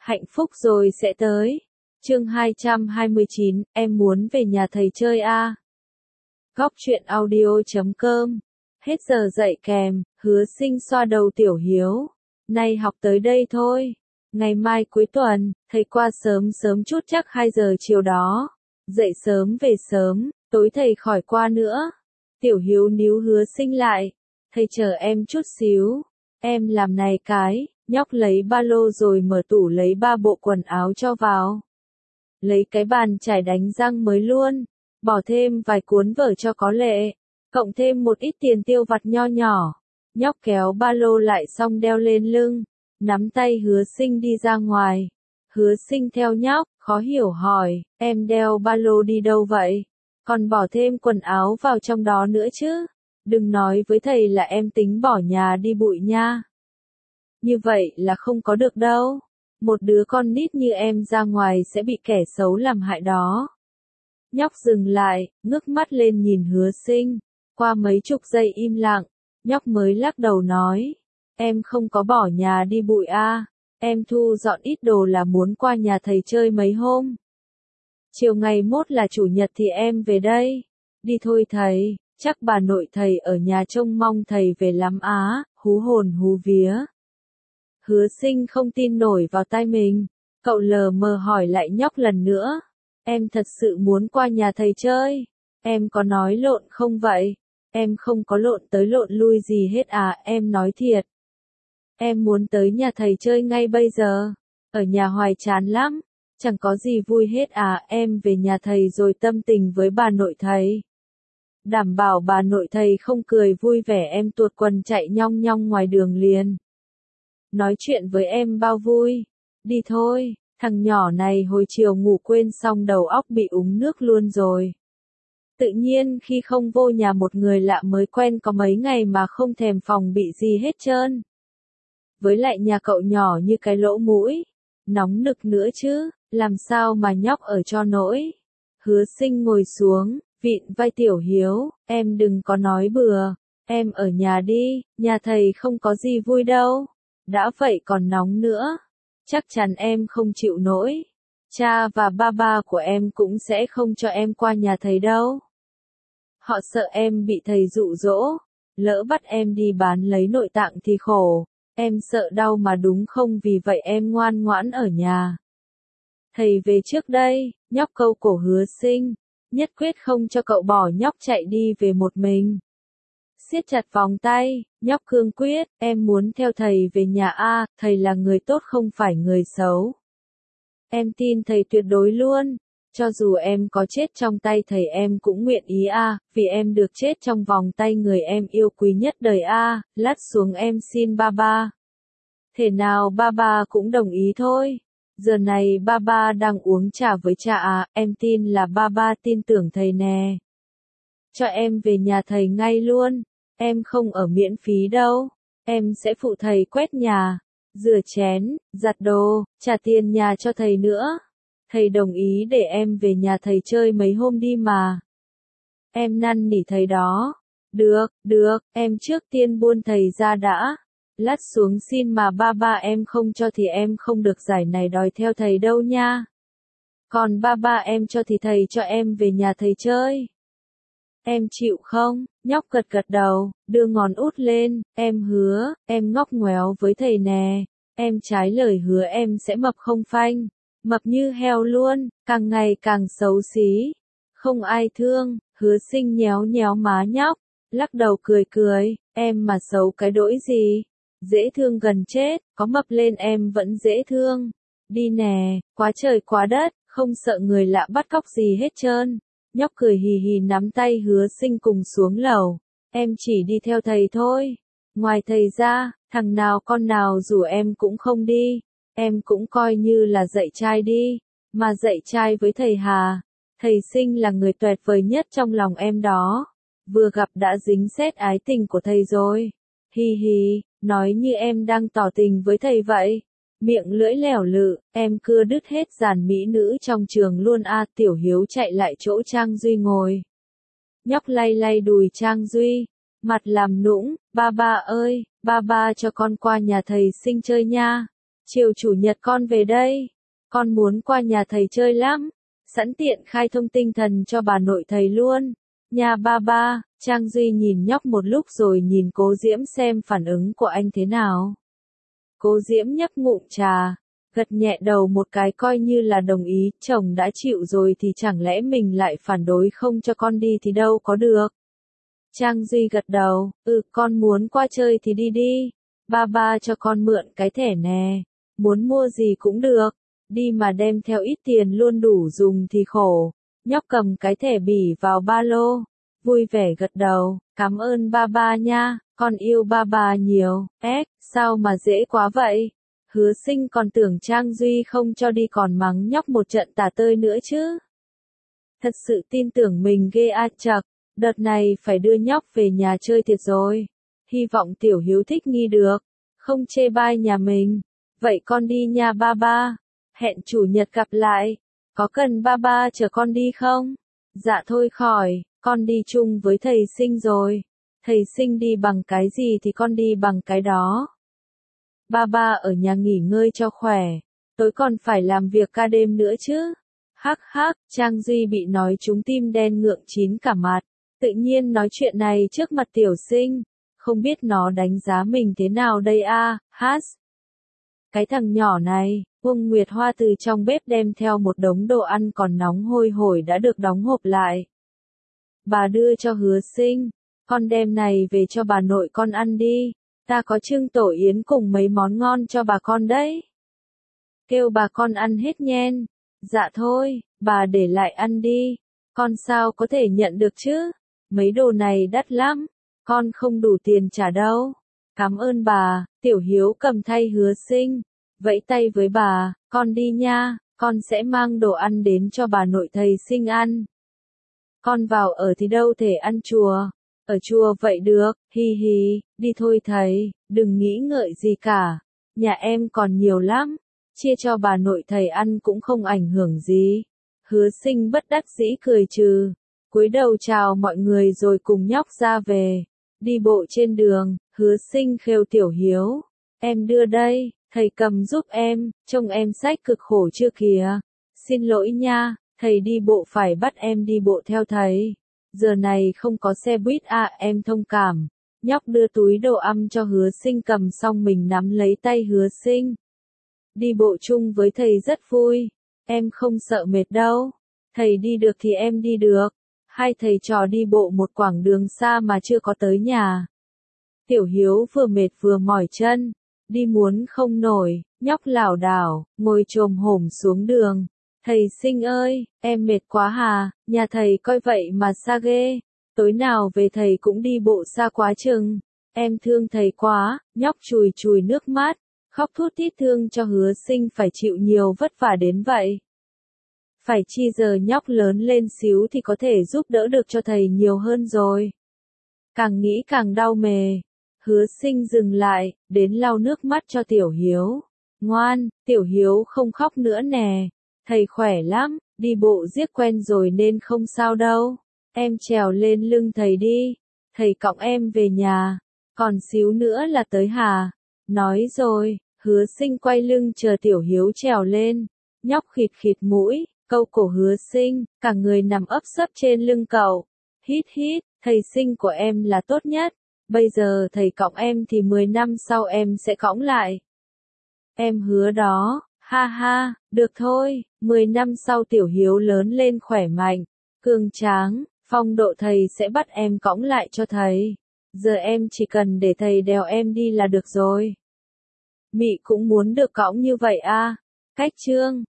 Hạnh phúc rồi sẽ tới. Chương 229, em muốn về nhà thầy chơi a. Góc truyện audio.com. Hết giờ dạy kèm, Hứa Sinh xoa đầu Tiểu Hiếu. Nay học tới đây thôi. Ngày mai cuối tuần, thầy qua sớm sớm chút chắc 2 giờ chiều đó. Dậy sớm về sớm, tối thầy khỏi qua nữa. Tiểu Hiếu níu Hứa Sinh lại. Thầy chờ em chút xíu. Em làm này cái. Nhóc lấy ba lô rồi mở tủ lấy 3 bộ quần áo cho vào. Lấy cái bàn chải đánh răng mới luôn. Bỏ thêm vài cuốn vở cho có lệ. Cộng thêm một ít tiền tiêu vặt nho nhỏ. Nhóc kéo ba lô lại xong đeo lên lưng. Nắm tay Hứa Sinh đi ra ngoài. Hứa Sinh theo nhóc, khó hiểu hỏi, em đeo ba lô đi đâu vậy? Còn bỏ thêm quần áo vào trong đó nữa chứ? Đừng nói với thầy là em tính bỏ nhà đi bụi nha. Như vậy là không có được đâu. Một đứa con nít như em ra ngoài sẽ bị kẻ xấu làm hại đó. Nhóc dừng lại, ngước mắt lên nhìn Hứa Sinh. Qua mấy chục giây im lặng, nhóc mới lắc đầu nói. Em không có bỏ nhà đi bụi a. Em thu dọn ít đồ là muốn qua nhà thầy chơi mấy hôm. Chiều ngày mốt là chủ nhật thì em về đây. Đi thôi thầy, chắc bà nội thầy ở nhà trông mong thầy về lắm á, hú hồn hú vía. Hứa Sinh không tin nổi vào tai mình. Cậu lờ mờ hỏi lại nhóc lần nữa. Em thật sự muốn qua nhà thầy chơi. Em có nói lộn không vậy? Em không có lộn tới lộn lui gì hết à, em nói thiệt. Em muốn tới nhà thầy chơi ngay bây giờ. Ở nhà hoài chán lắm. Chẳng có gì vui hết à, em về nhà thầy rồi tâm tình với bà nội thầy. Đảm bảo bà nội thầy không cười vui vẻ em tuột quần chạy nhong nhong ngoài đường liền. Nói chuyện với em bao vui. Đi thôi, thằng nhỏ này hồi chiều ngủ quên xong đầu óc bị úng nước luôn rồi. Tự nhiên khi không vô nhà một người lạ mới quen có mấy ngày mà không thèm phòng bị gì hết trơn. Với lại nhà cậu nhỏ như cái lỗ mũi. Nóng nực nữa chứ, làm sao mà nhóc ở cho nổi. Hứa Sinh ngồi xuống, vịn vai Tiểu Hiếu, em đừng có nói bừa. Em ở nhà đi, nhà thầy không có gì vui đâu. Đã vậy còn nóng nữa. Chắc chắn em không chịu nổi. Cha và ba của em cũng sẽ không cho em qua nhà thầy đâu. Họ sợ em bị thầy dụ dỗ. Lỡ bắt em đi bán lấy nội tạng thì khổ. Em sợ đau mà đúng không, vì vậy em ngoan ngoãn ở nhà. Thầy về trước đây, nhóc câu cổ Hứa Sinh. Nhất quyết không cho cậu bỏ nhóc chạy đi về một mình. Siết chặt vòng tay, nhóc cương quyết, em muốn theo thầy về nhà a, thầy là người tốt không phải người xấu. Em tin thầy tuyệt đối luôn, cho dù em có chết trong tay thầy em cũng nguyện ý a, vì em được chết trong vòng tay người em yêu quý nhất đời a, lát xuống em xin ba. Thể nào ba cũng đồng ý thôi. Giờ này ba đang uống trà với cha à, em tin là ba tin tưởng thầy nè. Cho em về nhà thầy ngay luôn. Em không ở miễn phí đâu. Em sẽ phụ thầy quét nhà, rửa chén, giặt đồ, trả tiền nhà cho thầy nữa. Thầy đồng ý để em về nhà thầy chơi mấy hôm đi mà. Em năn nỉ thầy đó. Được, em trước tiên buôn thầy ra đã. Lát xuống xin mà ba em không cho thì em không được giải này đòi theo thầy đâu nha. Còn ba em cho thì thầy cho em về nhà thầy chơi. Em chịu không? Nhóc gật đầu, đưa ngón út lên, em hứa, em ngóc ngoéo với thầy nè. Em trái lời hứa em sẽ mập không phanh. Mập như heo luôn, càng ngày càng xấu xí. Không ai thương. Hứa Sinh nhéo nhéo má nhóc, lắc đầu cười, em mà xấu cái đỗi gì. Dễ thương gần chết, có mập lên em vẫn dễ thương. Đi nè, quá trời quá đất, không sợ người lạ bắt cóc gì hết trơn. Nhóc cười hì hì nắm tay Hứa Sinh cùng xuống lầu. Em chỉ đi theo thầy thôi. Ngoài thầy ra, thằng nào con nào rủ em cũng không đi. Em cũng coi như là dạy trai đi. Mà dạy trai với thầy Hà. Thầy Sinh là người tuyệt vời nhất trong lòng em đó. Vừa gặp đã dính sét ái tình của thầy rồi. Hi hi, nói như em đang tỏ tình với thầy vậy. Miệng lưỡi lẻo lự, em cưa đứt hết dàn mỹ nữ trong trường luôn a. Tiểu Hiếu chạy lại chỗ Trang Duy ngồi. Nhóc lay đùi Trang Duy, mặt làm nũng, ba ơi, ba cho con qua nhà thầy Sinh chơi nha. Chiều chủ nhật con về đây. Con muốn qua nhà thầy chơi lắm. Sẵn tiện khai thông tinh thần cho bà nội thầy luôn. Nhà ba ba, Trang Duy nhìn nhóc một lúc rồi nhìn Cố Diễm xem phản ứng của anh thế nào. Cố Diễm nhấp ngụm trà, gật nhẹ đầu một cái coi như là đồng ý, chồng đã chịu rồi thì chẳng lẽ mình lại phản đối không cho con đi thì đâu có được. Trang Duy gật đầu, con muốn qua chơi thì đi đi, ba ba cho con mượn cái thẻ nè, muốn mua gì cũng được, đi mà đem theo ít tiền luôn đủ dùng thì khổ. Nhóc cầm cái thẻ bỉ vào ba lô, vui vẻ gật đầu, cảm ơn ba ba nha, con yêu ba ba nhiều, sao mà dễ quá vậy? Hứa Sinh còn tưởng Trang Duy không cho đi còn mắng nhóc một trận tả tơi nữa chứ. Thật sự tin tưởng mình ghê chậc, đợt này phải đưa nhóc về nhà chơi thiệt rồi. Hy vọng Tiểu Hiếu thích nghi được, không chê bai nhà mình. Vậy con đi nha ba ba, hẹn chủ nhật gặp lại. Có cần ba ba chở con đi không? Dạ thôi khỏi, con đi chung với thầy Sinh rồi. Thầy Sinh đi bằng cái gì thì con đi bằng cái đó. Ba ba ở nhà nghỉ ngơi cho khỏe, tối còn phải làm việc ca đêm nữa chứ. Hắc hắc, Trang Duy bị nói trúng tim đen ngượng chín cả mặt. Tự nhiên nói chuyện này trước mặt Tiểu Sinh, không biết nó đánh giá mình thế nào đây hát. Cái thằng nhỏ này, Uông Nguyệt Hoa từ trong bếp đem theo một đống đồ ăn còn nóng hôi hổi đã được đóng hộp lại. Bà đưa cho Hứa Sinh, con đem này về cho bà nội con ăn đi, ta có trưng tổ yến cùng mấy món ngon cho bà con đấy. Kêu bà con ăn hết nhen. Dạ thôi, bà để lại ăn đi, con sao có thể nhận được chứ, mấy đồ này đắt lắm, con không đủ tiền trả đâu. Cảm ơn bà, Tiểu Hiếu cầm thay Hứa Sinh, vẫy tay với bà, con đi nha, con sẽ mang đồ ăn đến cho bà nội thầy Sinh ăn. Con vào ở thì đâu thể ăn chùa, ở chùa vậy được, hi hi, đi thôi thầy, đừng nghĩ ngợi gì cả, nhà em còn nhiều lắm, chia cho bà nội thầy ăn cũng không ảnh hưởng gì. Hứa Sinh bất đắc dĩ cười trừ, cúi đầu chào mọi người rồi cùng nhóc ra về. Đi bộ trên đường, Hứa Sinh khêu Tiểu Hiếu, em đưa đây, thầy cầm giúp em, trông em xách cực khổ chưa kìa. Xin lỗi nha, thầy đi bộ phải bắt em đi bộ theo thầy. Giờ này không có xe buýt em thông cảm. Nhóc đưa túi đồ ăn cho Hứa Sinh cầm xong mình nắm lấy tay Hứa Sinh. Đi bộ chung với thầy rất vui, em không sợ mệt đâu. Thầy đi được thì em đi được. Hai thầy trò đi bộ một quãng đường xa mà chưa có tới nhà. Tiểu Hiếu vừa mệt vừa mỏi chân, đi muốn không nổi, nhóc lảo đảo, ngồi chồm hổm xuống đường. Thầy Sinh ơi, em mệt quá hà, nhà thầy coi vậy mà xa ghê. Tối nào về thầy cũng đi bộ xa quá chừng. Em thương thầy quá, nhóc chùi chùi nước mắt, khóc thút thít thương cho Hứa Sinh phải chịu nhiều vất vả đến vậy. Phải chi giờ nhóc lớn lên xíu thì có thể giúp đỡ được cho thầy nhiều hơn rồi. Càng nghĩ càng đau mề. Hứa Sinh dừng lại, đến lau nước mắt cho Tiểu Hiếu. Ngoan, Tiểu Hiếu không khóc nữa nè. Thầy khỏe lắm, đi bộ riết quen rồi nên không sao đâu. Em trèo lên lưng thầy đi. Thầy cõng em về nhà. Còn xíu nữa là tới hà. Nói rồi, Hứa Sinh quay lưng chờ Tiểu Hiếu trèo lên. Nhóc khịt khịt mũi, câu cổ Hứa Sinh, cả người nằm ấp sấp trên lưng cậu. Hít hít, thầy Sinh của em là tốt nhất. Bây giờ thầy cõng em thì 10 năm sau em sẽ cõng lại. Em hứa đó, ha ha, được thôi, 10 năm sau Tiểu Hiếu lớn lên khỏe mạnh, cường tráng, phong độ thầy sẽ bắt em cõng lại cho thầy. Giờ em chỉ cần để thầy đèo em đi là được rồi. Mị cũng muốn được cõng như vậy Cách chương